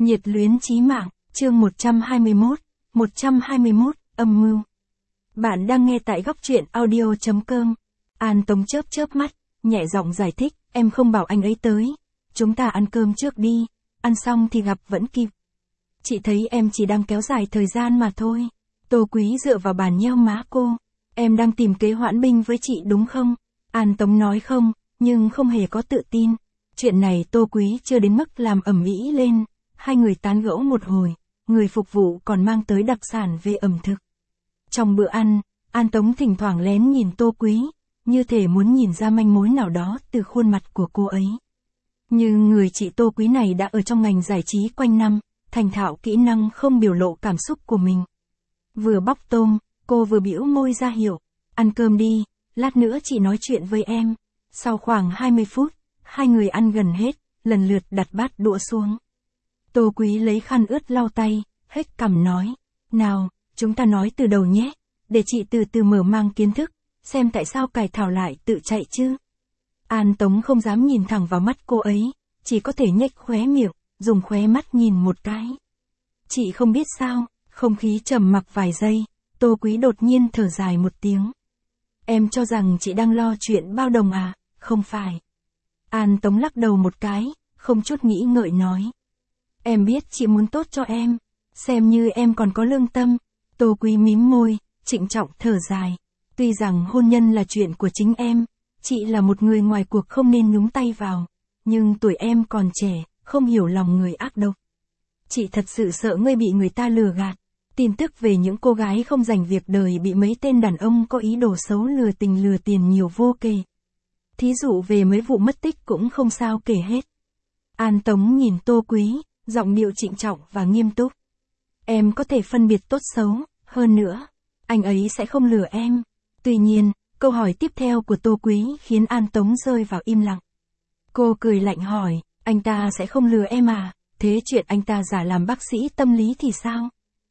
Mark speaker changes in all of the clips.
Speaker 1: Nhiệt luyến chí mạng, chương 121, âm mưu. Bạn đang nghe tại góc truyện audio.com. An Tống chớp chớp mắt, nhẹ giọng giải thích, em không bảo anh ấy tới. Chúng ta ăn cơm trước đi, ăn xong thì gặp vẫn kịp. Chị thấy em chỉ đang kéo dài thời gian mà thôi. Tô Quý dựa vào bàn nheo má cô. Em đang tìm kế hoãn binh với chị đúng không? An Tống nói không, nhưng không hề có tự tin. Chuyện này Tô Quý chưa đến mức làm ầm ĩ lên. Hai người tán gẫu một hồi, người phục vụ còn mang tới đặc sản về ẩm thực. Trong bữa ăn, An Tống thỉnh thoảng lén nhìn Tô Quý, như thể muốn nhìn ra manh mối nào đó từ khuôn mặt của cô ấy. Nhưng người chị Tô Quý này đã ở trong ngành giải trí quanh năm, thành thạo kỹ năng không biểu lộ cảm xúc của mình. Vừa bóc tôm, cô vừa bĩu môi ra hiệu, ăn cơm đi, lát nữa chị nói chuyện với em. Sau khoảng 20 phút, hai người ăn gần hết, lần lượt đặt bát đũa xuống. Tô Quý lấy khăn ướt lau tay, hết cằm nói, nào, chúng ta nói từ đầu nhé, để chị từ từ mở mang kiến thức, xem tại sao cải thảo lại tự chạy chứ. An Tống không dám nhìn thẳng vào mắt cô ấy, chỉ có thể nhếch khóe miệng, dùng khóe mắt nhìn một cái. Chị không biết sao, không khí trầm mặc vài giây, Tô Quý đột nhiên thở dài một tiếng. Em cho rằng chị đang lo chuyện bao đồng à, không phải. An Tống lắc đầu một cái, không chút nghĩ ngợi nói. Em biết chị muốn tốt cho em, xem như em còn có lương tâm. Tô Quý mím môi, trịnh trọng thở dài. Tuy rằng hôn nhân là chuyện của chính em, chị là một người ngoài cuộc không nên nhúng tay vào, nhưng tuổi em còn trẻ, không hiểu lòng người ác độc. Chị thật sự sợ ngươi bị người ta lừa gạt. Tin tức về những cô gái không dành việc đời bị mấy tên đàn ông có ý đồ xấu lừa tình lừa tiền nhiều vô kể. Thí dụ về mấy vụ mất tích cũng không sao kể hết. An Tống nhìn Tô Quý, giọng điệu trịnh trọng và nghiêm túc. Em có thể phân biệt tốt xấu, hơn nữa, anh ấy sẽ không lừa em. Tuy nhiên, câu hỏi tiếp theo của Tô Quý khiến An Tống rơi vào im lặng. Cô cười lạnh hỏi, anh ta sẽ không lừa em à, thế chuyện anh ta giả làm bác sĩ tâm lý thì sao?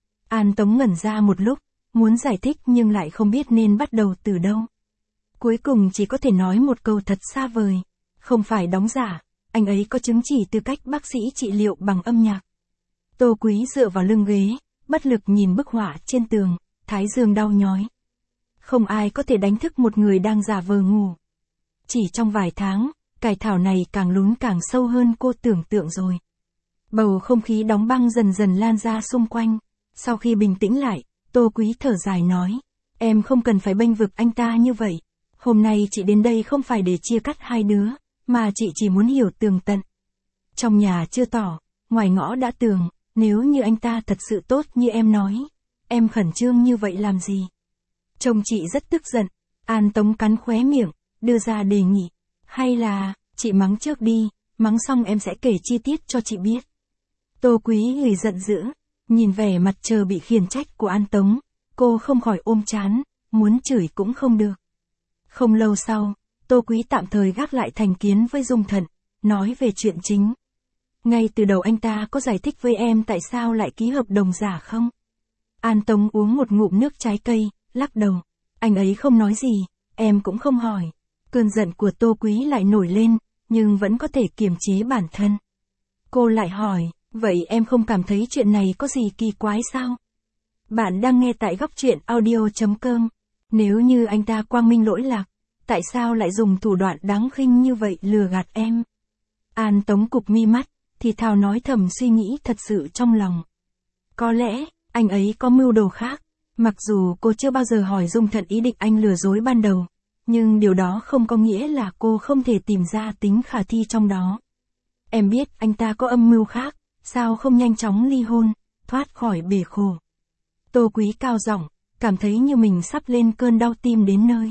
Speaker 1: An Tống ngẩn ra một lúc, muốn giải thích nhưng lại không biết nên bắt đầu từ đâu. Cuối cùng chỉ có thể nói một câu thật xa vời, không phải đóng giả, anh ấy có chứng chỉ tư cách bác sĩ trị liệu bằng âm nhạc. Tô Quý dựa vào lưng ghế, bất lực nhìn bức họa trên tường, thái dương đau nhói. Không ai có thể đánh thức một người đang giả vờ ngủ. Chỉ trong vài tháng, cải thảo này càng lún càng sâu hơn cô tưởng tượng rồi. Bầu không khí đóng băng dần dần lan ra xung quanh. Sau khi bình tĩnh lại, Tô Quý thở dài nói, em không cần phải bênh vực anh ta như vậy. Hôm nay chị đến đây không phải để chia cắt hai đứa, mà chị chỉ muốn hiểu tường tận. Trong nhà chưa tỏ, ngoài ngõ đã tường, nếu như anh ta thật sự tốt như em nói, em khẩn trương như vậy làm gì? Chồng chị rất tức giận, An Tống cắn khóe miệng, đưa ra đề nghị. Hay là, chị mắng trước đi, mắng xong em sẽ kể chi tiết cho chị biết. Tô Quý gửi giận dữ, nhìn vẻ mặt chờ bị khiển trách của An Tống, cô không khỏi ôm trán, muốn chửi cũng không được. Không lâu sau, Tô Quý tạm thời gác lại thành kiến với Dung Thận, nói về chuyện chính. Ngay từ đầu anh ta có giải thích với em tại sao lại ký hợp đồng giả không? An Tống uống một ngụm nước trái cây, lắc đầu. Anh ấy không nói gì, em cũng không hỏi. Cơn giận của Tô Quý lại nổi lên, nhưng vẫn có thể kiềm chế bản thân. Cô lại hỏi, vậy em không cảm thấy chuyện này có gì kỳ quái sao? Bạn đang nghe tại góc truyện audio.com. Nếu như anh ta quang minh lỗi lạc, tại sao lại dùng thủ đoạn đáng khinh như vậy lừa gạt em? An Tống cụp mi mắt, thì thào nói thầm suy nghĩ thật sự trong lòng. Có lẽ, anh ấy có mưu đồ khác. Mặc dù cô chưa bao giờ hỏi Dung Thận ý định anh lừa dối ban đầu, nhưng điều đó không có nghĩa là cô không thể tìm ra tính khả thi trong đó. Em biết anh ta có âm mưu khác, sao không nhanh chóng ly hôn, thoát khỏi bể khổ. Tô Quý cao giọng, cảm thấy như mình sắp lên cơn đau tim đến nơi.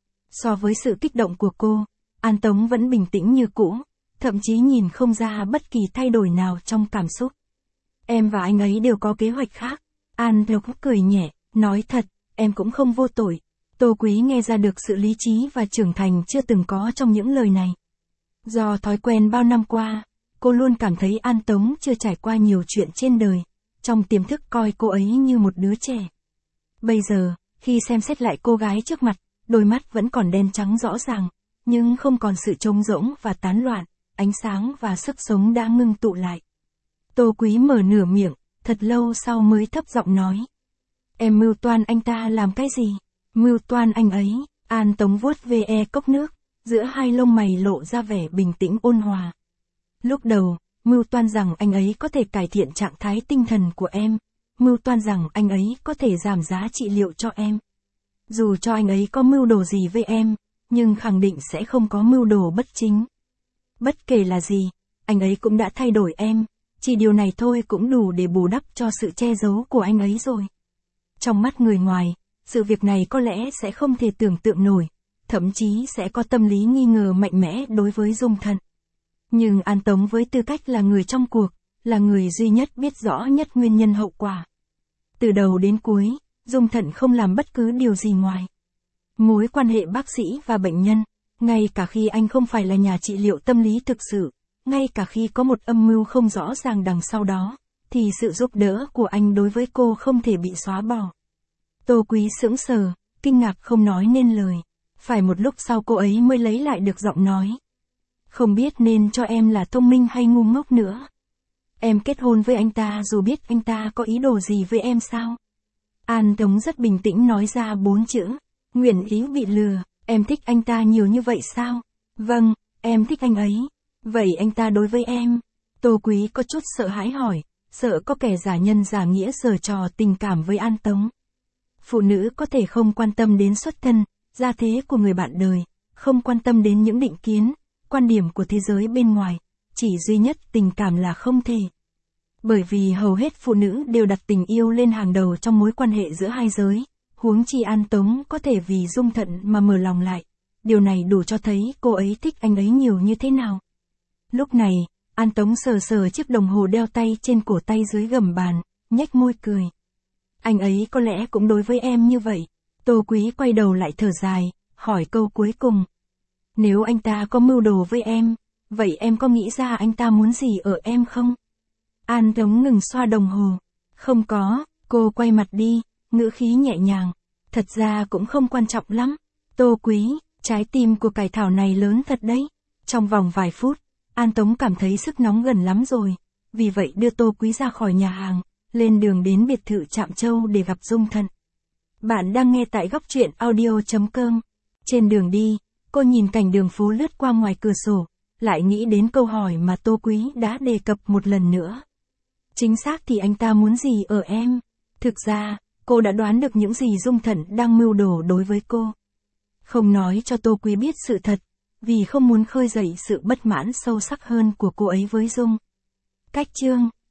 Speaker 1: So với sự kích động của cô, An Tống vẫn bình tĩnh như cũ, thậm chí nhìn không ra bất kỳ thay đổi nào trong cảm xúc. Em và anh ấy đều có kế hoạch khác. An Tống cười nhẹ, nói thật, em cũng không vô tội. Tô Quý nghe ra được sự lý trí và trưởng thành chưa từng có trong những lời này. Do thói quen bao năm qua, cô luôn cảm thấy An Tống chưa trải qua nhiều chuyện trên đời, trong tiềm thức coi cô ấy như một đứa trẻ. Bây giờ, khi xem xét lại cô gái trước mặt, đôi mắt vẫn còn đen trắng rõ ràng, nhưng không còn sự trống rỗng và tán loạn, ánh sáng và sức sống đã ngưng tụ lại. Tô Quý mở nửa miệng, thật lâu sau mới thấp giọng nói. Em mưu toan anh ta làm cái gì? Mưu toan anh ấy, An Tống vuốt ve cốc nước, giữa hai lông mày lộ ra vẻ bình tĩnh ôn hòa. Lúc đầu, mưu toan rằng anh ấy có thể cải thiện trạng thái tinh thần của em, mưu toan rằng anh ấy có thể giảm giá trị liệu cho em. Dù cho anh ấy có mưu đồ gì với em, nhưng khẳng định sẽ không có mưu đồ bất chính. Bất kể là gì, anh ấy cũng đã thay đổi em, chỉ điều này thôi cũng đủ để bù đắp cho sự che giấu của anh ấy rồi. Trong mắt người ngoài, sự việc này có lẽ sẽ không thể tưởng tượng nổi, thậm chí sẽ có tâm lý nghi ngờ mạnh mẽ đối với Dung Thận. Nhưng An Tống với tư cách là người trong cuộc, là người duy nhất biết rõ nhất nguyên nhân hậu quả. Từ đầu đến cuối, Dung Thận không làm bất cứ điều gì ngoài mối quan hệ bác sĩ và bệnh nhân, ngay cả khi anh không phải là nhà trị liệu tâm lý thực sự, ngay cả khi có một âm mưu không rõ ràng đằng sau đó, thì sự giúp đỡ của anh đối với cô không thể bị xóa bỏ. Tô Quý sững sờ, kinh ngạc không nói nên lời. Phải một lúc sau cô ấy mới lấy lại được giọng nói. Không biết nên cho em là thông minh hay ngu ngốc nữa. Em kết hôn với anh ta dù biết anh ta có ý đồ gì với em sao? An Tống rất bình tĩnh nói ra 4 chữ. Nguyện ý bị lừa, em thích anh ta nhiều như vậy sao? Vâng, em thích anh ấy. Vậy anh ta đối với em? Tô Quý có chút sợ hãi hỏi, sợ có kẻ giả nhân giả nghĩa giở trò tình cảm với An Tống. Phụ nữ có thể không quan tâm đến xuất thân, gia thế của người bạn đời, không quan tâm đến những định kiến, quan điểm của thế giới bên ngoài, chỉ duy nhất tình cảm là không thể. Bởi vì hầu hết phụ nữ đều đặt tình yêu lên hàng đầu trong mối quan hệ giữa hai giới, huống chi An Tống có thể vì Dung Thận mà mở lòng lại, điều này đủ cho thấy cô ấy thích anh ấy nhiều như thế nào. Lúc này, An Tống sờ sờ chiếc đồng hồ đeo tay trên cổ tay dưới gầm bàn, nhếch môi cười. Anh ấy có lẽ cũng đối với em như vậy. Tô Quý quay đầu lại thở dài, hỏi câu cuối cùng. Nếu anh ta có mưu đồ với em, vậy em có nghĩ ra anh ta muốn gì ở em không? An Tống ngừng xoa đồng hồ. Không có, cô quay mặt đi, ngữ khí nhẹ nhàng. Thật ra cũng không quan trọng lắm. Tô Quý, trái tim của cải thảo này lớn thật đấy. Trong vòng vài phút, An Tống cảm thấy sức nóng gần lắm rồi. Vì vậy đưa Tô Quý ra khỏi nhà hàng, lên đường đến biệt thự Trạm Châu để gặp Dung Thận. Bạn đang nghe tại góc truyện audio.com. Trên đường đi, cô nhìn cảnh đường phố lướt qua ngoài cửa sổ, lại nghĩ đến câu hỏi mà Tô Quý đã đề cập một lần nữa. Chính xác thì anh ta muốn gì ở em? Thực ra, cô đã đoán được những gì Dung Thận đang mưu đồ đối với cô. Không nói cho Tô Quý biết sự thật, vì không muốn khơi dậy sự bất mãn sâu sắc hơn của cô ấy với Dung. Cách chương